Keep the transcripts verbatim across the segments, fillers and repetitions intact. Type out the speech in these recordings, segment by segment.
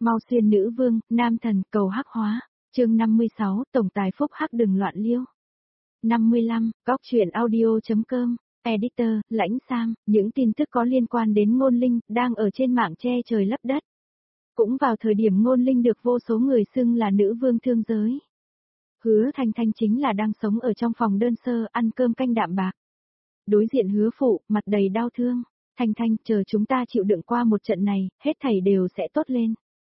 Mau xuyên nữ vương, nam thần, cầu hắc hóa. Chương năm mươi sáu, tổng tài phúc hắc đừng loạn liêu. năm mươi lăm, góc truyện audio.com, editor, Lãnh Sam, những tin tức có liên quan đến Ngôn Linh, đang ở trên mạng che trời lấp đất. Cũng vào thời điểm Ngôn Linh được vô số người xưng là nữ vương thương giới. Hứa Thanh Thanh chính là đang sống ở trong phòng đơn sơ, ăn cơm canh đạm bạc. Đối diện Hứa Phụ, mặt đầy đau thương. Thanh Thanh, chờ chúng ta chịu đựng qua một trận này, hết thảy đều sẽ tốt lên.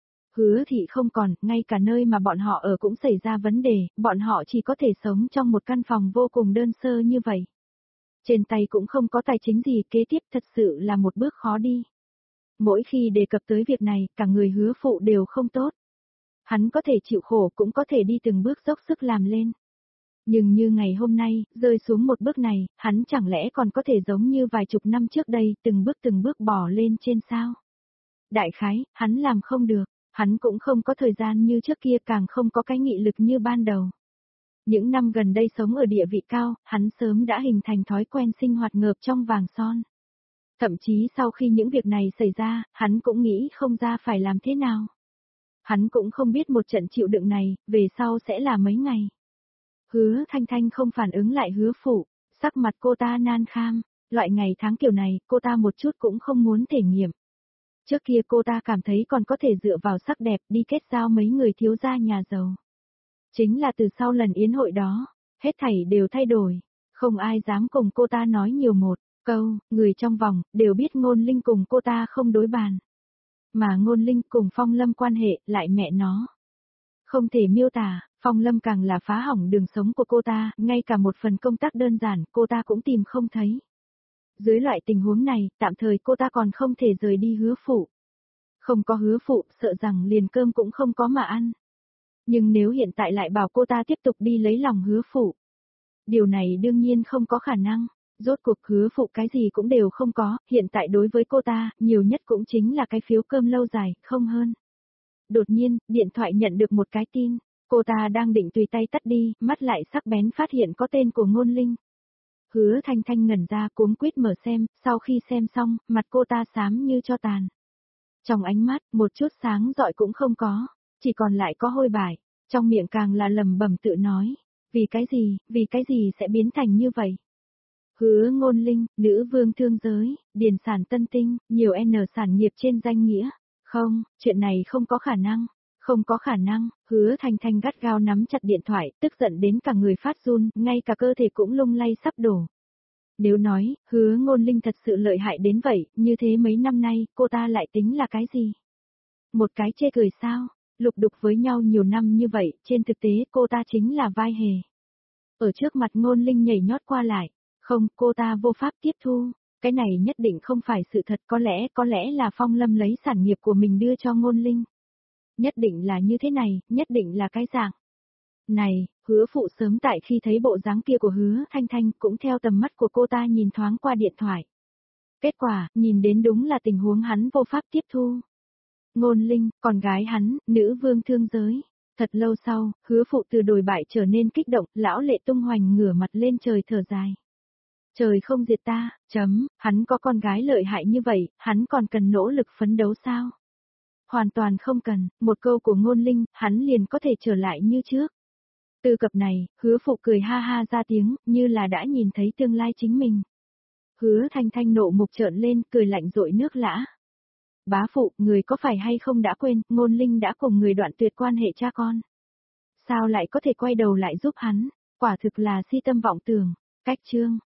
Hứa Thị không còn, ngay cả nơi mà bọn họ ở cũng xảy ra vấn đề, bọn họ chỉ có thể sống trong một căn phòng vô cùng đơn sơ như vậy. Trên tay cũng không có tài chính gì, kế tiếp thật sự là một bước khó đi. Mỗi khi đề cập tới việc này, cả người Hứa Phụ đều không tốt. Hắn có thể chịu khổ cũng có thể đi từng bước dốc sức làm lên. Nhưng như ngày hôm nay, rơi xuống một bước này, hắn chẳng lẽ còn có thể giống như vài chục năm trước đây, từng bước từng bước bò lên trên sao? Đại khái, hắn làm không được, hắn cũng không có thời gian như trước kia, càng không có cái nghị lực như ban đầu. Những năm gần đây sống ở địa vị cao, hắn sớm đã hình thành thói quen sinh hoạt ngợp trong vàng son. Thậm chí sau khi những việc này xảy ra, hắn cũng nghĩ không ra phải làm thế nào. Hắn cũng không biết một trận chịu đựng này, về sau sẽ là mấy ngày. Hứa Thanh Thanh không phản ứng lại Hứa Phụ, sắc mặt cô ta nan kham, loại ngày tháng kiểu này, cô ta một chút cũng không muốn thể nghiệm. Trước kia cô ta cảm thấy còn có thể dựa vào sắc đẹp đi kết giao mấy người thiếu gia nhà giàu. Chính là từ sau lần yến hội đó, hết thảy đều thay đổi, không ai dám cùng cô ta nói nhiều một câu, người trong vòng đều biết Ngôn Linh cùng cô ta không đối bàn. Mà Ngôn Linh cùng Phong Lâm quan hệ lại mẹ nó. Không thể miêu tả, Phong Lâm càng là phá hỏng đường sống của cô ta, ngay cả một phần công tác đơn giản cô ta cũng tìm không thấy. Dưới loại tình huống này, tạm thời cô ta còn không thể rời đi Hứa Phụ. Không có Hứa Phụ, sợ rằng liền cơm cũng không có mà ăn. Nhưng nếu hiện tại lại bảo cô ta tiếp tục đi lấy lòng Hứa Phụ, điều này đương nhiên không có khả năng. Rốt cuộc Hứa Phụ cái gì cũng đều không có, hiện tại đối với cô ta, nhiều nhất cũng chính là cái phiếu cơm lâu dài, không hơn. Đột nhiên, điện thoại nhận được một cái tin, cô ta đang định tùy tay tắt đi, mắt lại sắc bén phát hiện có tên của Ngôn Linh. Hứa Thanh Thanh ngẩn ra cuống quýt mở xem, sau khi xem xong, mặt cô ta xám như tro tàn. Trong ánh mắt, một chút sáng rọi cũng không có, chỉ còn lại có hôi bại, trong miệng càng là lầm bầm tự nói, vì cái gì, vì cái gì sẽ biến thành như vậy. Hứa Ngôn Linh, nữ vương thương giới, điền sản tân tinh, nhiều N sản nghiệp trên danh nghĩa. Không, chuyện này không có khả năng, không có khả năng, Hứa Thanh Thanh gắt gao nắm chặt điện thoại, tức giận đến cả người phát run, ngay cả cơ thể cũng lung lay sắp đổ. Nếu nói, Hứa Ngôn Linh thật sự lợi hại đến vậy, như thế mấy năm nay, cô ta lại tính là cái gì? Một cái chê cười sao? Lục đục với nhau nhiều năm như vậy, trên thực tế cô ta chính là vai hề. Ở trước mặt Ngôn Linh nhảy nhót qua lại, không, cô ta vô pháp tiếp thu. Cái này nhất định không phải sự thật, có lẽ, có lẽ là Phong Lâm lấy sản nghiệp của mình đưa cho Ngôn Linh. Nhất định là như thế này, nhất định là cái dạng. Này, Hứa Phụ sớm tại khi thấy bộ dáng kia của Hứa Thanh Thanh cũng theo tầm mắt của cô ta nhìn thoáng qua điện thoại. Kết quả, nhìn đến đúng là tình huống hắn vô pháp tiếp thu. Ngôn Linh, con gái hắn, nữ vương thương giới. Thật lâu sau, Hứa Phụ từ đồi bại trở nên kích động, lão lệ tung hoành ngửa mặt lên trời thở dài. Trời không diệt ta, chấm, hắn có con gái lợi hại như vậy, hắn còn cần nỗ lực phấn đấu sao? Hoàn toàn không cần, một câu của Ngôn Linh, hắn liền có thể trở lại như trước. Từ cập này, Hứa Phụ cười ha ha ra tiếng, như là đã nhìn thấy tương lai chính mình. Hứa Thanh Thanh nộ mục trợn lên, cười lạnh rội nước lã. Bá Phụ, người có phải hay không đã quên, Ngôn Linh đã cùng người đoạn tuyệt quan hệ cha con. Sao lại có thể quay đầu lại giúp hắn, quả thực là si tâm vọng tưởng. Cách chương